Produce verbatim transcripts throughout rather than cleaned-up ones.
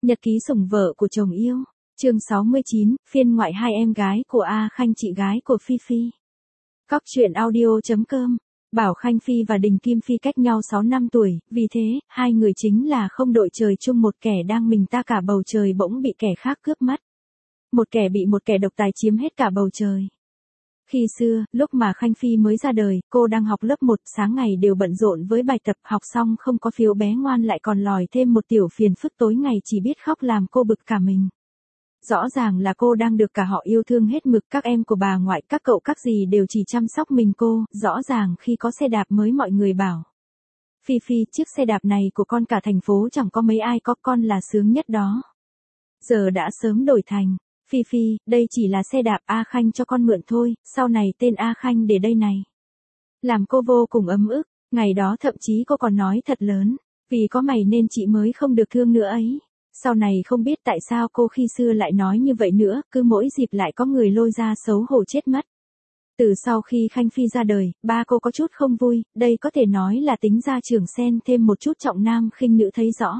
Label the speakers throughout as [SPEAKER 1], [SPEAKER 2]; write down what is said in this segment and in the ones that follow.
[SPEAKER 1] Nhật ký sủng vợ của chồng yêu. Chương sáu mươi chín, phiên ngoại hai em gái của A Khanh chị gái của Phi Phi. Cóc truyện audio.com. Bảo Khanh Phi và Đình Kim Phi cách nhau sáu năm tuổi, vì thế, hai người chính là không đội trời chung, một kẻ đang mình ta cả bầu trời bỗng bị kẻ khác cướp mất. Một kẻ bị một kẻ độc tài chiếm hết cả bầu trời. Khi xưa, lúc mà Khanh Phi mới ra đời, cô đang học lớp một, sáng ngày đều bận rộn với bài tập, học xong không có phiếu bé ngoan lại còn lòi thêm một tiểu phiền phức tối ngày chỉ biết khóc làm cô bực cả mình. Rõ ràng là cô đang được cả họ yêu thương hết mực, các em của bà ngoại, các cậu các dì đều chỉ chăm sóc mình cô, rõ ràng khi có xe đạp mới mọi người bảo. Phi Phi, chiếc xe đạp này của con cả thành phố chẳng có mấy ai có, con là sướng nhất đó. Giờ đã sớm đổi thành, Phi Phi, đây chỉ là xe đạp A Khanh cho con mượn thôi, sau này tên A Khanh để đây này. Làm cô vô cùng ấm ức, ngày đó thậm chí cô còn nói thật lớn, vì có mày nên chị mới không được thương nữa ấy. Sau này không biết tại sao cô khi xưa lại nói như vậy nữa, cứ mỗi dịp lại có người lôi ra xấu hổ chết mất. Từ sau khi Khanh Phi ra đời, ba cô có chút không vui, đây có thể nói là tính ra trưởng sen thêm một chút trọng nam khinh nữ thấy rõ.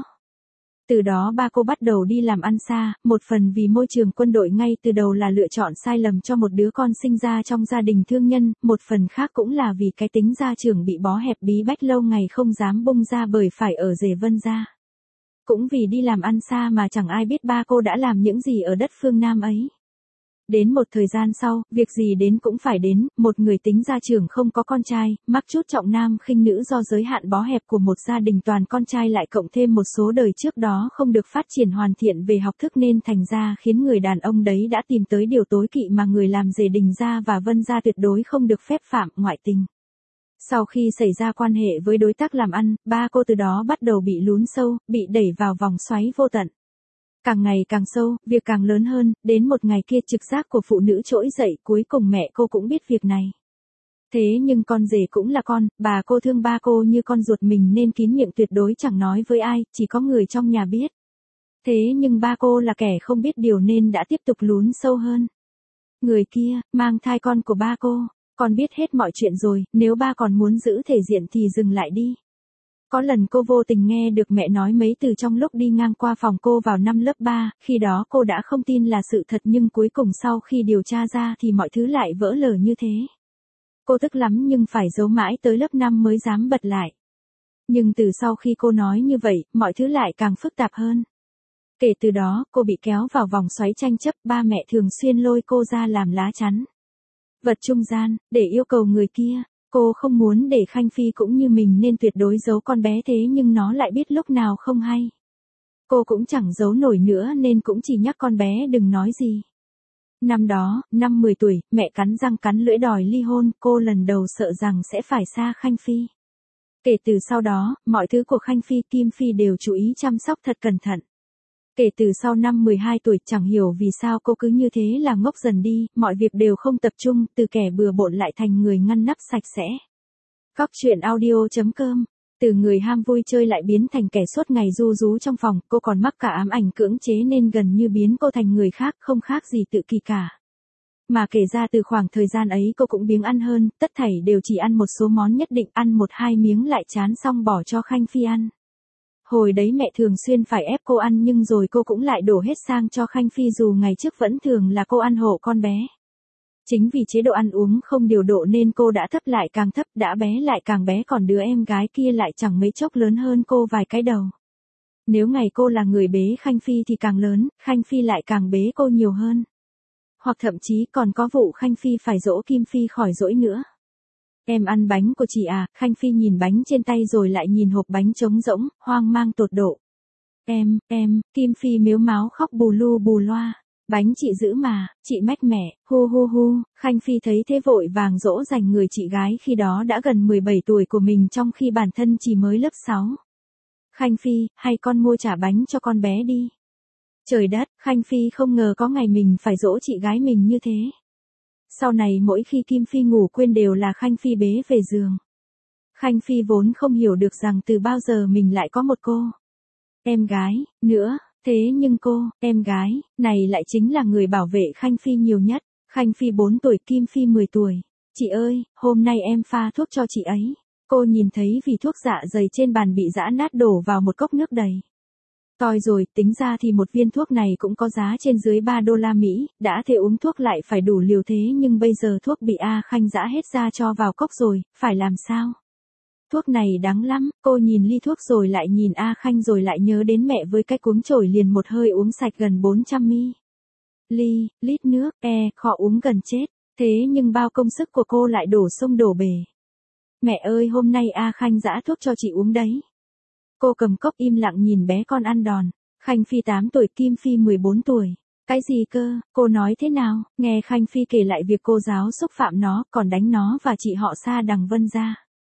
[SPEAKER 1] Từ đó ba cô bắt đầu đi làm ăn xa, một phần vì môi trường quân đội ngay từ đầu là lựa chọn sai lầm cho một đứa con sinh ra trong gia đình thương nhân, một phần khác cũng là vì cái tính gia trưởng bị bó hẹp bí bách lâu ngày không dám bung ra bởi phải ở rể Vân gia. Cũng vì đi làm ăn xa mà chẳng ai biết ba cô đã làm những gì ở đất phương Nam ấy. Đến một thời gian sau, việc gì đến cũng phải đến, một người tính gia trưởng không có con trai, mắc chút trọng nam khinh nữ do giới hạn bó hẹp của một gia đình toàn con trai lại cộng thêm một số đời trước đó không được phát triển hoàn thiện về học thức nên thành ra khiến người đàn ông đấy đã tìm tới điều tối kỵ mà người làm rể Đình gia và Vân gia tuyệt đối không được phép phạm, ngoại tình. Sau khi xảy ra quan hệ với đối tác làm ăn, ba cô từ đó bắt đầu bị lún sâu, bị đẩy vào vòng xoáy vô tận. Càng ngày càng sâu, việc càng lớn hơn, đến một ngày kia trực giác của phụ nữ trỗi dậy, cuối cùng mẹ cô cũng biết việc này. Thế nhưng con rể cũng là con, bà cô thương ba cô như con ruột mình nên kín miệng tuyệt đối chẳng nói với ai, chỉ có người trong nhà biết. Thế nhưng ba cô là kẻ không biết điều nên đã tiếp tục lún sâu hơn. Người kia, mang thai con của ba cô. Con biết hết mọi chuyện rồi, nếu ba còn muốn giữ thể diện thì dừng lại đi. Có lần cô vô tình nghe được mẹ nói mấy từ trong lúc đi ngang qua phòng cô vào năm lớp ba, khi đó cô đã không tin là sự thật nhưng cuối cùng sau khi điều tra ra thì mọi thứ lại vỡ lở như thế. Cô tức lắm nhưng phải giấu mãi tới lớp năm mới dám bật lại. Nhưng từ sau khi cô nói như vậy, mọi thứ lại càng phức tạp hơn. Kể từ đó, cô bị kéo vào vòng xoáy tranh chấp, ba mẹ thường xuyên lôi cô ra làm lá chắn. Vật trung gian, để yêu cầu người kia, cô không muốn để Khanh Phi cũng như mình nên tuyệt đối giấu con bé thế nhưng nó lại biết lúc nào không hay. Cô cũng chẳng giấu nổi nữa nên cũng chỉ nhắc con bé đừng nói gì. Năm đó, năm mười tuổi, mẹ cắn răng cắn lưỡi đòi ly hôn, cô lần đầu sợ rằng sẽ phải xa Khanh Phi. Kể từ sau đó, mọi thứ của Khanh Phi, Kim Phi đều chú ý chăm sóc thật cẩn thận. Kể từ sau năm mười hai tuổi chẳng hiểu vì sao cô cứ như thế là ngốc dần đi, mọi việc đều không tập trung, từ kẻ bừa bộn lại thành người ngăn nắp sạch sẽ. Cóc truyện audio.com. Từ người ham vui chơi lại biến thành kẻ suốt ngày ru rú trong phòng, cô còn mắc cả ám ảnh cưỡng chế nên gần như biến cô thành người khác, không khác gì tự kỷ cả. Mà kể ra từ khoảng thời gian ấy cô cũng biếng ăn hơn, tất thảy đều chỉ ăn một số món nhất định, ăn một hai miếng lại chán xong bỏ cho Khanh Phi ăn. Hồi đấy mẹ thường xuyên phải ép cô ăn nhưng rồi cô cũng lại đổ hết sang cho Khanh Phi dù ngày trước vẫn thường là cô ăn hộ con bé. Chính vì chế độ ăn uống không điều độ nên cô đã thấp lại càng thấp, đã bé lại càng bé, còn đứa em gái kia lại chẳng mấy chốc lớn hơn cô vài cái đầu. Nếu ngày cô là người bế Khanh Phi thì càng lớn, Khanh Phi lại càng bế cô nhiều hơn. Hoặc thậm chí còn có vụ Khanh Phi phải dỗ Kim Phi khỏi dỗi nữa. Em ăn bánh của chị à? Khanh Phi nhìn bánh trên tay rồi lại nhìn hộp bánh trống rỗng, hoang mang tột độ. Em, em, Kim Phi mếu máo khóc bù lu bù loa. Bánh chị giữ mà, chị mách mẹ, hu hu hu. Khanh Phi thấy thế vội vàng dỗ dành người chị gái khi đó đã gần mười bảy tuổi của mình trong khi bản thân chỉ mới lớp sáu. Khanh Phi, hay con mua trả bánh cho con bé đi. Trời đất, Khanh Phi không ngờ có ngày mình phải dỗ chị gái mình như thế. Sau này mỗi khi Kim Phi ngủ quên đều là Khanh Phi bế về giường. Khanh Phi vốn không hiểu được rằng từ bao giờ mình lại có một cô em gái nữa, thế nhưng cô, em gái, này lại chính là người bảo vệ Khanh Phi nhiều nhất. Khanh Phi bốn tuổi, Kim Phi mười tuổi. Chị ơi, hôm nay em pha thuốc cho chị ấy. Cô nhìn thấy vỉ thuốc dạ dày trên bàn bị giã nát đổ vào một cốc nước đầy. Toi rồi, tính ra thì một viên thuốc này cũng có giá trên dưới ba đô la Mỹ, đã thế uống thuốc lại phải đủ liều thế nhưng bây giờ thuốc bị A Khanh giã hết ra cho vào cốc rồi, phải làm sao? Thuốc này đắng lắm, cô nhìn ly thuốc rồi lại nhìn A Khanh rồi lại nhớ đến mẹ với cái cuống chổi liền một hơi uống sạch gần bốn trăm mi li lít nước, e, khó uống gần chết, thế nhưng bao công sức của cô lại đổ sông đổ bể. Mẹ ơi hôm nay A Khanh giã thuốc cho chị uống đấy. Cô cầm cốc im lặng nhìn bé con ăn đòn. Khanh Phi tám tuổi, Kim Phi mười bốn tuổi. Cái gì cơ, cô nói thế nào? Nghe Khanh Phi kể lại việc cô giáo xúc phạm nó, còn đánh nó và chị họ Sa Đằng Vân ra.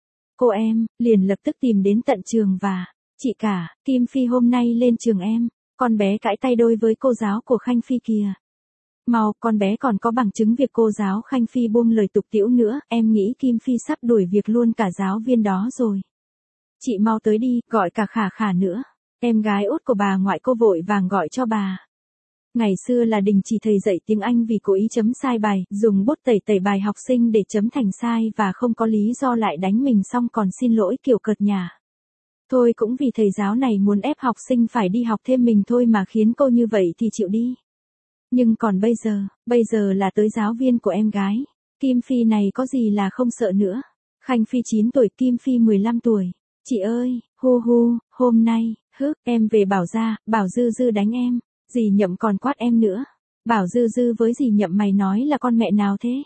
[SPEAKER 1] Cô em, liền lập tức tìm đến tận trường và, chị cả, Kim Phi hôm nay lên trường em, con bé cãi tay đôi với cô giáo của Khanh Phi kìa. Mau, con bé còn có bằng chứng việc cô giáo Khanh Phi buông lời tục tĩu nữa, em nghĩ Kim Phi sắp đuổi việc luôn cả giáo viên đó rồi. Chị mau tới đi, gọi cả Khả Khả nữa. Em gái út của bà ngoại cô vội vàng gọi cho bà. Ngày xưa là Đình chỉ thầy dạy tiếng Anh vì cố ý chấm sai bài, dùng bút tẩy tẩy bài học sinh để chấm thành sai và không có lý do lại đánh mình xong còn xin lỗi kiểu cợt nhả. Thôi cũng vì thầy giáo này muốn ép học sinh phải đi học thêm mình thôi mà khiến cô như vậy thì chịu đi. Nhưng còn bây giờ, bây giờ là tới giáo viên của em gái. Kim Phi này có gì là không sợ nữa. Khanh Phi chín tuổi, Kim Phi mười lăm tuổi. Chị ơi, hu hu, hôm nay, hức, em về Bảo ra, Bảo Dư Dư đánh em. Dì Nhậm còn quát em nữa. Bảo Dư Dư với dì Nhậm mày nói là con mẹ nào thế?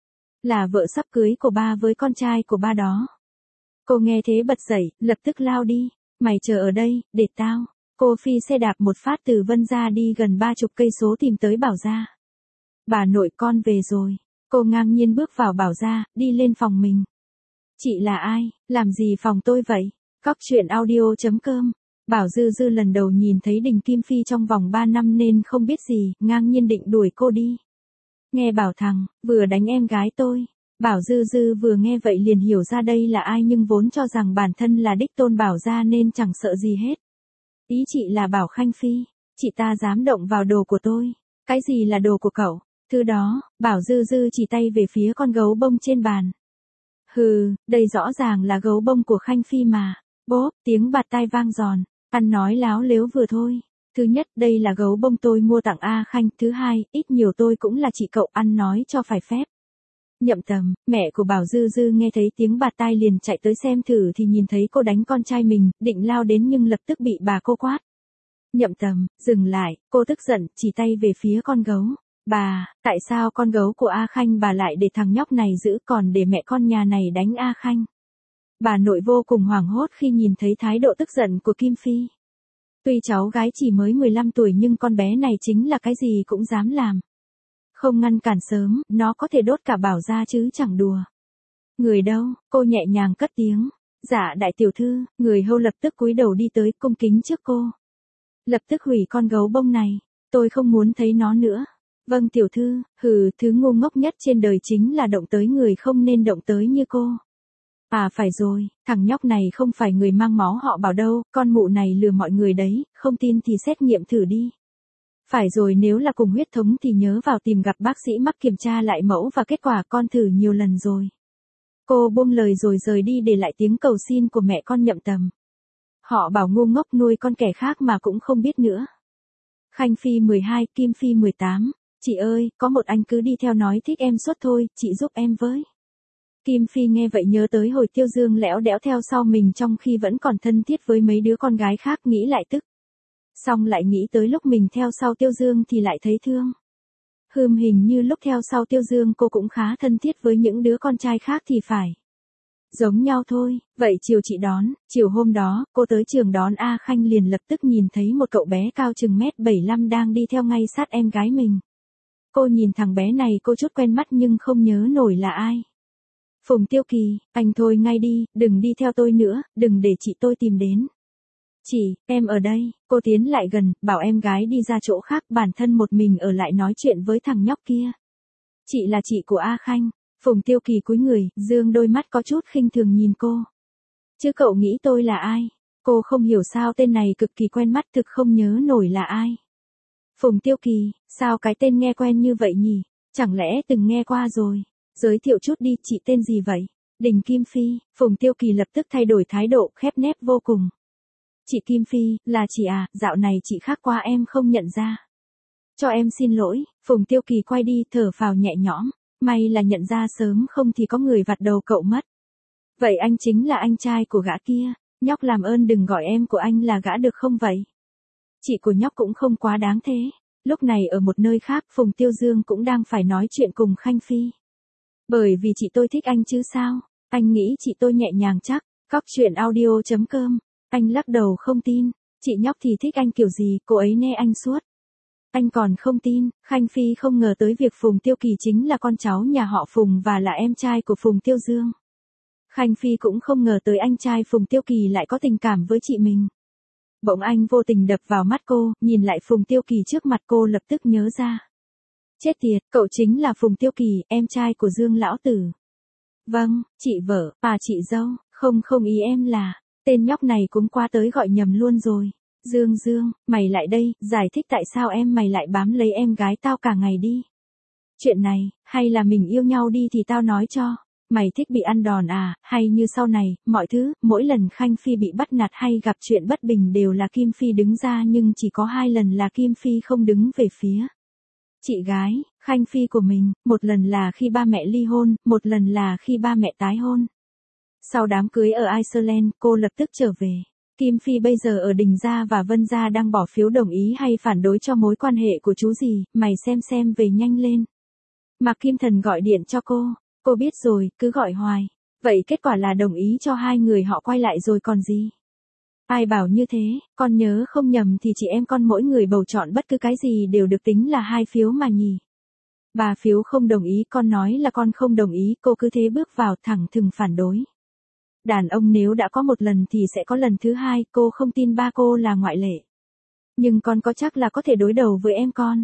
[SPEAKER 1] Là vợ sắp cưới của ba với con trai của ba đó. Cô nghe thế bật dậy, lập tức lao đi. Mày chờ ở đây, để tao. Cô phi xe đạp một phát từ Vân ra đi gần ba chục cây số tìm tới Bảo gia. Bà nội con về rồi. Cô ngang nhiên bước vào Bảo gia, đi lên phòng mình. Chị là ai, làm gì phòng tôi vậy? Cóc truyện audio.com. Bảo Dư Dư lần đầu nhìn thấy Đình Kim Phi trong vòng ba năm nên không biết gì, ngang nhiên định đuổi cô đi. Nghe bảo thằng, vừa đánh em gái tôi. Bảo Dư Dư vừa nghe vậy liền hiểu ra đây là ai nhưng vốn cho rằng bản thân là đích tôn Bảo gia nên chẳng sợ gì hết. Ý chị là Bảo Khanh Phi, chị ta dám động vào đồ của tôi. Cái gì là đồ của cậu? Thứ đó, Bảo Dư Dư chỉ tay về phía con gấu bông trên bàn. Hừ, đây rõ ràng là gấu bông của Khanh Phi mà. Bốp, tiếng bạt tai vang giòn. Ăn nói láo lếu vừa thôi. Thứ nhất, đây là gấu bông tôi mua tặng A Khanh. Thứ hai, ít nhiều tôi cũng là chị cậu, ăn nói cho phải phép. Nhậm Tầm, mẹ của Bảo Dư Dư nghe thấy tiếng bạt tai liền chạy tới xem thử thì nhìn thấy cô đánh con trai mình, định lao đến nhưng lập tức bị bà cô quát. Nhậm Tầm, dừng lại, cô tức giận, chỉ tay về phía con gấu. Bà, tại sao con gấu của A Khanh bà lại để thằng nhóc này giữ còn để mẹ con nhà này đánh A Khanh? Bà nội vô cùng hoảng hốt khi nhìn thấy thái độ tức giận của Kim Phi. Tuy cháu gái chỉ mới mười lăm tuổi nhưng con bé này chính là cái gì cũng dám làm. Không ngăn cản sớm, nó có thể đốt cả Bảo gia chứ chẳng đùa. Người đâu, cô nhẹ nhàng cất tiếng. Dạ đại tiểu thư, người hầu lập tức cúi đầu đi tới cung kính trước cô. Lập tức hủy con gấu bông này, tôi không muốn thấy nó nữa. Vâng tiểu thư, hừ, thứ ngu ngốc nhất trên đời chính là động tới người không nên động tới như cô. À phải rồi, thằng nhóc này không phải người mang máu họ Bảo đâu, con mụ này lừa mọi người đấy, không tin thì xét nghiệm thử đi. Phải rồi, nếu là cùng huyết thống thì nhớ vào tìm gặp bác sĩ mắt kiểm tra lại mẫu và kết quả, con thử nhiều lần rồi. Cô buông lời rồi rời đi để lại tiếng cầu xin của mẹ con Nhậm Tầm. Họ Bảo ngu ngốc nuôi con kẻ khác mà cũng không biết nữa. Khanh Phi mười hai, Kim Phi mười tám. Chị ơi, có một anh cứ đi theo nói thích em suốt thôi, chị giúp em với. Kim Phi nghe vậy nhớ tới hồi Tiêu Dương lẽo đẽo theo sau mình trong khi vẫn còn thân thiết với mấy đứa con gái khác, nghĩ lại tức. Xong lại nghĩ tới lúc mình theo sau Tiêu Dương thì lại thấy thương. Hừm, hình như lúc theo sau Tiêu Dương cô cũng khá thân thiết với những đứa con trai khác thì phải. Giống nhau thôi, vậy chiều chị đón, chiều hôm đó, cô tới trường đón A Khanh liền lập tức nhìn thấy một cậu bé cao chừng mét bảy lăm đang đi theo ngay sát em gái mình. Cô nhìn thằng bé này cô chút quen mắt nhưng không nhớ nổi là ai. Phùng Tiêu Kỳ, anh thôi ngay đi, đừng đi theo tôi nữa, đừng để chị tôi tìm đến. Chị, em ở đây, cô tiến lại gần, bảo em gái đi ra chỗ khác, bản thân một mình ở lại nói chuyện với thằng nhóc kia. Chị là chị của A Khanh. Phùng Tiêu Kỳ cúi người, dương đôi mắt có chút khinh thường nhìn cô. Chứ cậu nghĩ tôi là ai? Cô không hiểu sao tên này cực kỳ quen mắt, thực không nhớ nổi là ai. Phùng Tiêu Kỳ, sao cái tên nghe quen như vậy nhỉ? Chẳng lẽ từng nghe qua rồi? Giới thiệu chút đi, chị tên gì vậy? Đình Kim Phi. Phùng Tiêu Kỳ lập tức thay đổi thái độ, khép nép vô cùng. Chị Kim Phi, là chị à, dạo này chị khác quá em không nhận ra. Cho em xin lỗi, Phùng Tiêu Kỳ quay đi thở phào nhẹ nhõm, may là nhận ra sớm không thì có người vặt đầu cậu mất. Vậy anh chính là anh trai của gã kia, nhóc làm ơn đừng gọi em của anh là gã được không vậy? Chị của nhóc cũng không quá đáng thế. Lúc này ở một nơi khác Phùng Tiêu Dương cũng đang phải nói chuyện cùng Khanh Phi. Bởi vì chị tôi thích anh chứ sao, anh nghĩ chị tôi nhẹ nhàng chắc, cóc truyện audio chấm com. Anh lắc đầu không tin, chị nhóc thì thích anh kiểu gì, cô ấy nê anh suốt. Anh còn không tin, Khanh Phi không ngờ tới việc Phùng Tiêu Kỳ chính là con cháu nhà họ Phùng và là em trai của Phùng Tiêu Dương. Khanh Phi cũng không ngờ tới anh trai Phùng Tiêu Kỳ lại có tình cảm với chị mình. Bỗng anh vô tình đập vào mắt cô, nhìn lại Phùng Tiêu Kỳ trước mặt cô lập tức nhớ ra. Chết tiệt, cậu chính là Phùng Tiêu Kỳ, em trai của Dương lão tử. Vâng, chị vợ, à chị dâu, không không ý em là, tên nhóc này cũng qua tới gọi nhầm luôn rồi. Dương Dương, mày lại đây, giải thích tại sao em mày lại bám lấy em gái tao cả ngày đi. Chuyện này, hay là mình yêu nhau đi thì tao nói cho. Mày thích bị ăn đòn à, hay như sau này, mọi thứ, mỗi lần Khanh Phi bị bắt nạt hay gặp chuyện bất bình đều là Kim Phi đứng ra nhưng chỉ có hai lần là Kim Phi không đứng về phía chị gái, Khanh Phi của mình, một lần là khi ba mẹ ly hôn, một lần là khi ba mẹ tái hôn. Sau đám cưới ở Iceland, cô lập tức trở về. Kim Phi bây giờ ở Đình Gia và Vân Gia đang bỏ phiếu đồng ý hay phản đối cho mối quan hệ của chú gì, mày xem xem về nhanh lên. Mạc Kim Thần gọi điện cho cô. Cô biết rồi, cứ gọi hoài. Vậy kết quả là đồng ý cho hai người họ quay lại rồi còn gì? Ai bảo như thế, con nhớ không nhầm thì chị em con mỗi người bầu chọn bất cứ cái gì đều được tính là hai phiếu mà nhỉ. Ba phiếu không đồng ý, con nói là con không đồng ý, cô cứ thế bước vào thẳng thừng phản đối. Đàn ông nếu đã có một lần thì sẽ có lần thứ hai, cô không tin ba cô là ngoại lệ. Nhưng con có chắc là có thể đối đầu với em con.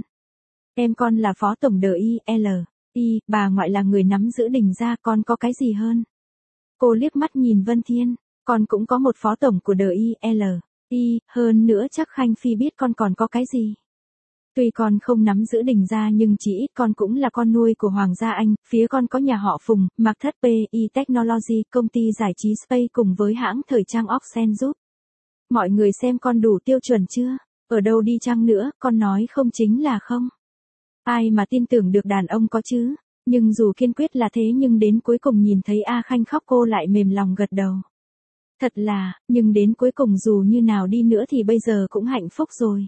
[SPEAKER 1] Em con là phó tổng đờ i lờ. Y, bà ngoại là người nắm giữ Đình Gia, con có cái gì hơn? Cô liếc mắt nhìn Vân Thiên, con cũng có một phó tổng của đờ i lờ. Y, hơn nữa chắc Khanh Phi biết con còn có cái gì. Tuy con không nắm giữ Đình Gia nhưng chỉ ít con cũng là con nuôi của Hoàng gia Anh, phía con có nhà họ Phùng, Mạc Thất pê i Technology, công ty giải trí Space cùng với hãng thời trang Oxen giúp. Mọi người xem con đủ tiêu chuẩn chưa? Ở đâu đi chăng nữa, con nói không chính là không. Ai mà tin tưởng được đàn ông có chứ, nhưng dù kiên quyết là thế nhưng đến cuối cùng nhìn thấy A Khanh khóc cô lại mềm lòng gật đầu. Thật là, nhưng đến cuối cùng dù như nào đi nữa thì bây giờ cũng hạnh phúc rồi.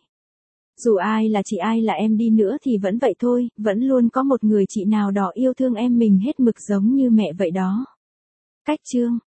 [SPEAKER 1] Dù ai là chị ai là em đi nữa thì vẫn vậy thôi, vẫn luôn có một người chị nào đó yêu thương em mình hết mực giống như mẹ vậy đó. Cách chương